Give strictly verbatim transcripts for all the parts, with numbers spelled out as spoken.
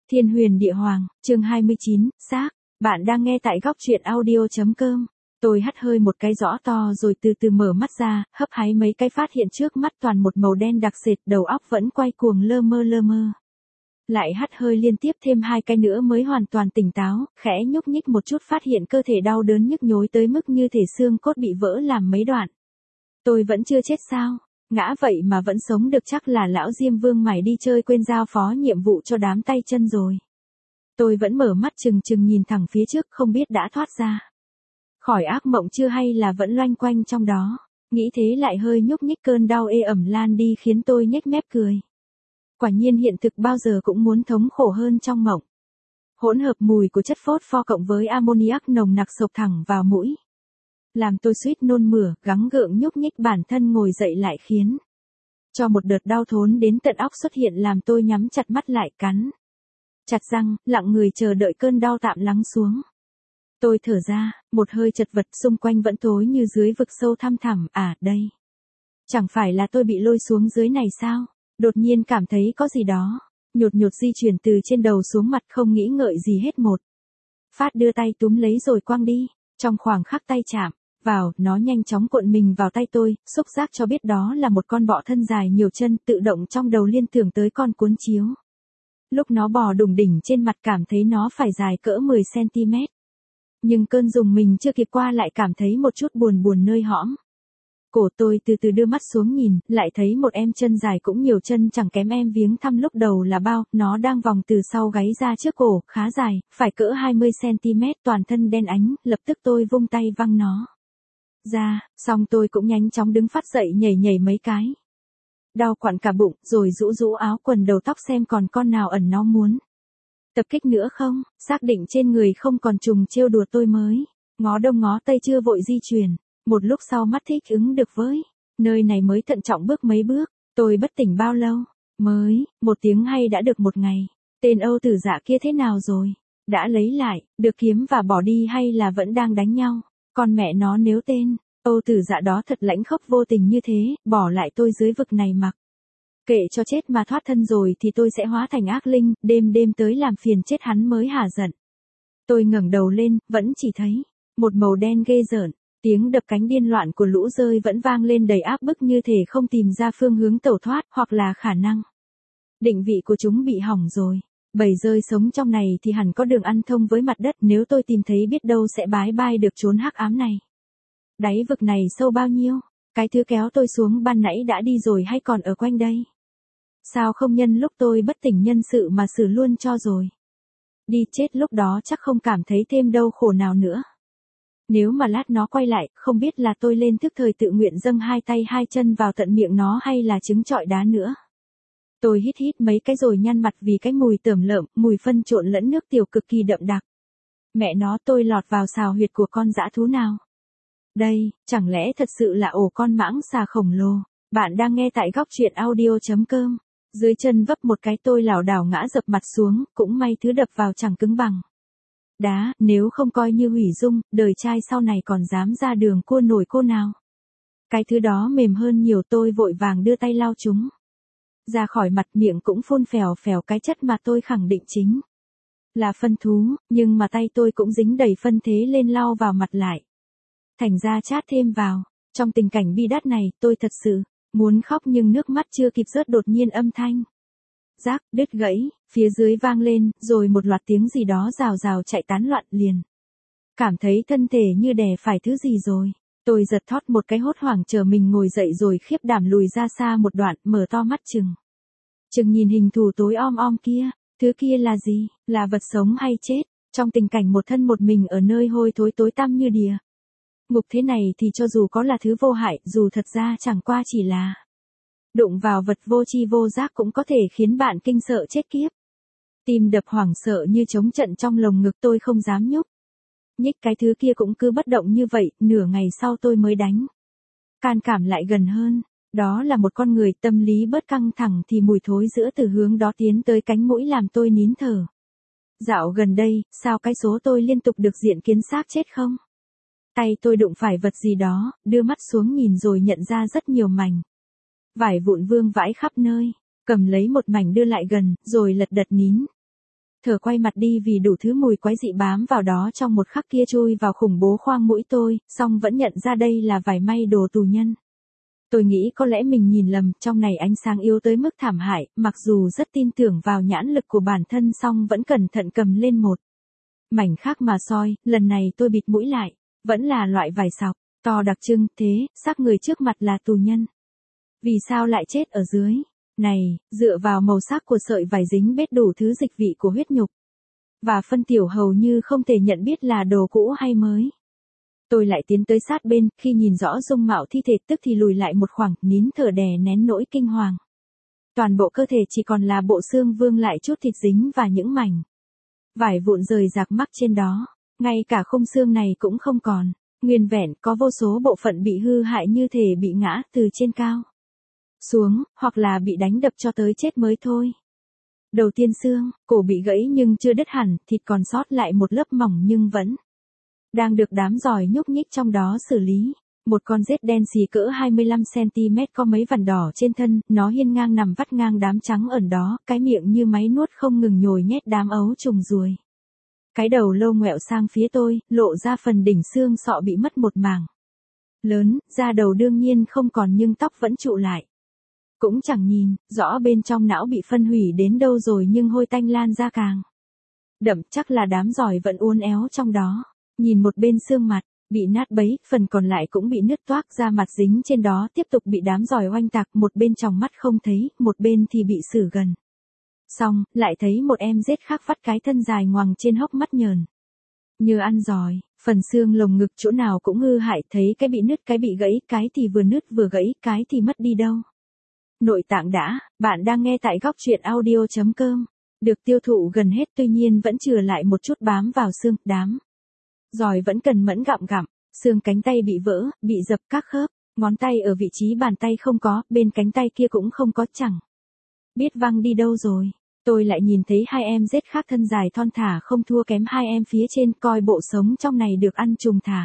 Thiên huyền địa hoàng, chương hai mươi chín, xác. Bạn đang nghe tại góc truyện audio.com. Tôi hắt hơi một cái rõ to rồi từ từ mở mắt ra, hấp háy mấy cái phát hiện trước mắt toàn một màu đen đặc sệt, đầu óc vẫn quay cuồng lơ mơ lơ mơ. Lại hắt hơi liên tiếp thêm hai cái nữa mới hoàn toàn tỉnh táo, khẽ nhúc nhích một chút phát hiện cơ thể đau đớn nhức nhối tới mức như thể xương cốt bị vỡ làm mấy đoạn. Tôi vẫn chưa chết sao? Ngã vậy mà vẫn sống được chắc là lão Diêm Vương mày đi chơi quên giao phó nhiệm vụ cho đám tay chân rồi. Tôi vẫn mở mắt chừng chừng nhìn thẳng phía trước không biết đã thoát ra khỏi ác mộng chưa hay là vẫn loanh quanh trong đó. Nghĩ thế lại hơi nhúc nhích cơn đau ê ẩm lan đi khiến tôi nhếch mép cười. Quả nhiên hiện thực bao giờ cũng muốn thống khổ hơn trong mộng. Hỗn hợp mùi của chất phốt pho cộng với ammoniac nồng nặc xộc thẳng vào mũi. Làm tôi suýt nôn mửa, gắng gượng nhúc nhích bản thân ngồi dậy lại khiến cho một đợt đau thốn đến tận óc xuất hiện làm tôi nhắm chặt mắt lại cắn chặt răng, lặng người chờ đợi cơn đau tạm lắng xuống. Tôi thở ra, một hơi chật vật xung quanh vẫn tối như dưới vực sâu thăm thẳm, à đây. Chẳng phải là tôi bị lôi xuống dưới này sao? Đột nhiên cảm thấy có gì đó, nhột nhột di chuyển từ trên đầu xuống mặt không nghĩ ngợi gì hết một. Phát đưa tay túm lấy rồi quăng đi, trong khoảng khắc tay chạm vào, nó nhanh chóng cuộn mình vào tay tôi, xúc giác cho biết đó là một con bọ thân dài nhiều chân tự động trong đầu liên tưởng tới con cuốn chiếu. Lúc nó bò đùng đỉnh trên mặt cảm thấy nó phải dài cỡ mười xăng-ti-mét. Nhưng cơn rùng mình chưa kịp qua lại cảm thấy một chút buồn buồn nơi hõm. Cổ tôi từ từ đưa mắt xuống nhìn, lại thấy một em chân dài cũng nhiều chân chẳng kém em viếng thăm lúc đầu là bao, nó đang vòng từ sau gáy ra trước cổ, khá dài, phải cỡ hai mươi xăng-ti-mét, toàn thân đen ánh, lập tức tôi vung tay văng nó ra, xong tôi cũng nhanh chóng đứng phát dậy nhảy nhảy mấy cái. Đau quặn cả bụng, rồi rũ rũ áo quần đầu tóc xem còn con nào ẩn nó muốn tập kích nữa không, xác định trên người không còn trùng trêu đùa tôi mới ngó đông ngó tây chưa vội di chuyển. Một lúc sau mắt thích ứng được với nơi này mới thận trọng bước mấy bước. Tôi bất tỉnh bao lâu? Mới, một tiếng hay đã được một ngày. Tên Âu Tử Dạ kia thế nào rồi? Đã lấy lại, được kiếm và bỏ đi hay là vẫn đang đánh nhau? Còn mẹ nó nếu tên Âu Tử Dạ đó thật lãnh khốc vô tình như thế, bỏ lại tôi dưới vực này mặc kệ cho chết mà thoát thân rồi thì tôi sẽ hóa thành ác linh, đêm đêm tới làm phiền chết hắn mới hả giận. Tôi ngẩng đầu lên, vẫn chỉ thấy một màu đen ghê rợn. Tiếng đập cánh điên loạn của lũ rơi vẫn vang lên đầy áp bức như thể không tìm ra phương hướng tẩu thoát hoặc là khả năng định vị của chúng bị hỏng rồi. Bầy rơi sống trong này thì hẳn có đường ăn thông với mặt đất, nếu tôi tìm thấy biết đâu sẽ bái bai được trốn hắc ám này. Đáy vực này sâu bao nhiêu? Cái thứ kéo tôi xuống ban nãy đã đi rồi hay còn ở quanh đây? Sao không nhân lúc tôi bất tỉnh nhân sự mà xử luôn cho rồi? Đi chết lúc đó chắc không cảm thấy thêm đau khổ nào nữa. Nếu mà lát nó quay lại, không biết là tôi lên thức thời tự nguyện dâng hai tay hai chân vào tận miệng nó hay là trứng trọi đá nữa. Tôi hít hít mấy cái rồi nhăn mặt vì cái mùi tởm lợm, mùi phân trộn lẫn nước tiểu cực kỳ đậm đặc. Mẹ nó, tôi lọt vào sào huyệt của con dã thú nào? Đây, chẳng lẽ thật sự là ổ con mãng xà khổng lồ? Bạn đang nghe tại góc truyện audio.com. Dưới chân vấp một cái tôi lảo đảo ngã dập mặt xuống, cũng may thứ đập vào chẳng cứng bằng đá, nếu không coi như hủy dung, đời trai sau này còn dám ra đường cua nổi cô nào. Cái thứ đó mềm hơn nhiều, tôi vội vàng đưa tay lau chúng ra khỏi mặt, miệng cũng phun phèo phèo cái chất mà tôi khẳng định chính là phân thú, nhưng mà tay tôi cũng dính đầy phân thế lên lau vào mặt lại. Thành ra chát thêm vào. Trong tình cảnh bi đát này, tôi thật sự muốn khóc nhưng nước mắt chưa kịp rớt đột nhiên âm thanh rác đứt gãy phía dưới vang lên, rồi một loạt tiếng gì đó rào rào chạy tán loạn liền. Cảm thấy thân thể như đè phải thứ gì rồi. Tôi giật thót một cái hốt hoảng chờ mình ngồi dậy rồi khiếp đảm lùi ra xa một đoạn, mở to mắt chừng. Chừng nhìn hình thù tối om om kia, thứ kia là gì, là vật sống hay chết, trong tình cảnh một thân một mình ở nơi hôi thối tối tăm như địa ngục thế này thì cho dù có là thứ vô hại, dù thật ra chẳng qua chỉ là đụng vào vật vô tri vô giác cũng có thể khiến bạn kinh sợ chết kiếp. Tim đập hoảng sợ như trống trận trong lồng ngực, tôi không dám nhúc nhích, cái thứ kia cũng cứ bất động như vậy, nửa ngày sau tôi mới đánh can cảm lại gần hơn. Đó là một con người, tâm lý bớt căng thẳng thì mùi thối giữa từ hướng đó tiến tới cánh mũi làm tôi nín thở. Dạo gần đây, sao cái số tôi liên tục được diện kiến xác chết không? Tay tôi đụng phải vật gì đó, đưa mắt xuống nhìn rồi nhận ra rất nhiều mảnh vải vụn vương vãi khắp nơi, cầm lấy một mảnh đưa lại gần, rồi lật đật nín Thở quay mặt đi vì đủ thứ mùi quái dị bám vào đó trong một khắc kia chui vào khủng bố khoang mũi tôi, song vẫn nhận ra đây là vải may đồ tù nhân. Tôi nghĩ có lẽ mình nhìn lầm, trong này ánh sáng yếu tới mức thảm hại, mặc dù rất tin tưởng vào nhãn lực của bản thân song vẫn cẩn thận cầm lên một mảnh khác mà soi, lần này tôi bịt mũi lại, vẫn là loại vải sọc, to đặc trưng, thế, xác người trước mặt là tù nhân. Vì sao lại chết ở dưới? Này, dựa vào màu sắc của sợi vải dính bết đủ thứ dịch vị của huyết nhục. Và phân tiểu hầu như không thể nhận biết là đồ cũ hay mới. Tôi lại tiến tới sát bên, khi nhìn rõ dung mạo thi thể tức thì lùi lại một khoảng, nín thở đè nén nỗi kinh hoàng. Toàn bộ cơ thể chỉ còn là bộ xương vương lại chút thịt dính và những mảnh vải vụn rời rạc mắc trên đó. Ngay cả khung xương này cũng không còn. Nguyên vẹn, có vô số bộ phận bị hư hại như thể bị ngã từ trên cao xuống, hoặc là bị đánh đập cho tới chết mới thôi. Đầu tiên xương, cổ bị gãy nhưng chưa đứt hẳn, thịt còn sót lại một lớp mỏng nhưng vẫn đang được đám giòi nhúc nhích trong đó xử lý. Một con rết đen xì cỡ hai mươi lăm xăng ti mét có mấy vằn đỏ trên thân, nó hiên ngang nằm vắt ngang đám trắng ẩn đó, cái miệng như máy nuốt không ngừng nhồi nhét đám ấu trùng ruồi. Cái đầu lâu ngoẹo sang phía tôi, lộ ra phần đỉnh xương sọ bị mất một mảng lớn, da đầu đương nhiên không còn nhưng tóc vẫn trụ lại. Cũng chẳng nhìn rõ bên trong não bị phân hủy đến đâu rồi nhưng hôi tanh lan ra càng đậm, chắc là đám giòi vẫn uốn éo trong đó. Nhìn một bên xương mặt bị nát bấy, phần còn lại cũng bị nứt toác, da mặt dính trên đó tiếp tục bị đám giòi oanh tạc, một bên tròng mắt không thấy, một bên thì bị xử gần. Xong, lại thấy một em rết khác vắt cái thân dài ngoằng trên hốc mắt nhờn như ăn giòi, phần xương lồng ngực chỗ nào cũng hư hại, thấy cái bị nứt cái bị gãy, cái thì vừa nứt vừa gãy, cái thì mất đi đâu. Nội tạng đã, bạn đang nghe tại góc truyện audio chấm com. Được tiêu thụ gần hết tuy nhiên vẫn chừa lại một chút bám vào xương, đám giòi vẫn cần mẫn gặm gặm, xương cánh tay bị vỡ, bị dập các khớp, ngón tay ở vị trí bàn tay không có, bên cánh tay kia cũng không có, chẳng biết văng đi đâu rồi. Tôi lại nhìn thấy hai em rết khác thân dài thon thả không thua kém hai em phía trên, coi bộ sống trong này được ăn trùng thả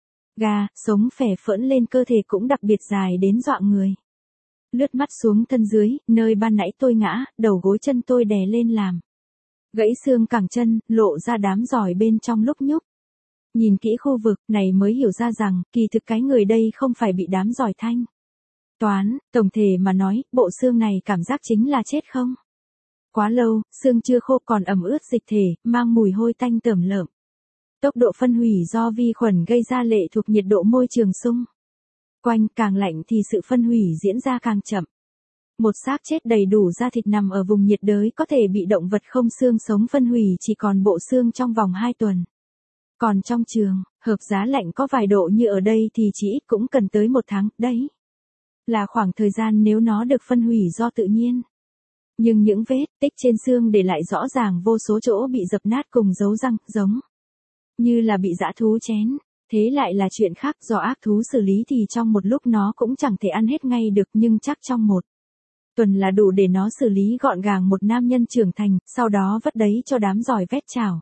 gà, sống phè phỡn lên cơ thể cũng đặc biệt dài đến dọa người. Lướt mắt xuống thân dưới, nơi ban nãy tôi ngã, đầu gối chân tôi đè lên làm gãy xương cẳng chân, lộ ra đám giòi bên trong lúc nhúc. Nhìn kỹ khu vực này mới hiểu ra rằng, kỳ thực cái người đây không phải bị đám giòi thanh toán, tổng thể mà nói, bộ xương này cảm giác chính là chết không quá lâu, xương chưa khô còn ẩm ướt dịch thể, mang mùi hôi tanh tởm lợm. Tốc độ phân hủy do vi khuẩn gây ra lệ thuộc nhiệt độ môi trường xung quanh, càng lạnh thì sự phân hủy diễn ra càng chậm. Một xác chết đầy đủ da thịt nằm ở vùng nhiệt đới có thể bị động vật không xương sống phân hủy chỉ còn bộ xương trong vòng hai tuần. Còn trong trường hợp giá lạnh có vài độ như ở đây thì chỉ ít cũng cần tới một tháng, đấy là khoảng thời gian nếu nó được phân hủy do tự nhiên. Nhưng những vết tích trên xương để lại rõ ràng vô số chỗ bị dập nát cùng dấu răng, giống như là bị dã thú chén. Thế lại là chuyện khác, do ác thú xử lý thì trong một lúc nó cũng chẳng thể ăn hết ngay được, nhưng chắc trong một tuần là đủ để nó xử lý gọn gàng một nam nhân trưởng thành, sau đó vất đấy cho đám giòi vét chảo.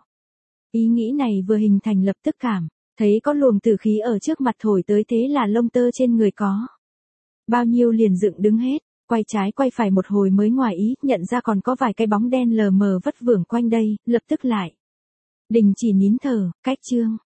Ý nghĩ này vừa hình thành lập tức cảm thấy có luồng tử khí ở trước mặt thổi tới, thế là lông tơ trên người có bao nhiêu liền dựng đứng hết. Quay trái quay phải một hồi mới ngoài ý, nhận ra còn có vài cái bóng đen lờ mờ vất vưởng quanh đây, lập tức lại đình chỉ nín thở, cách chương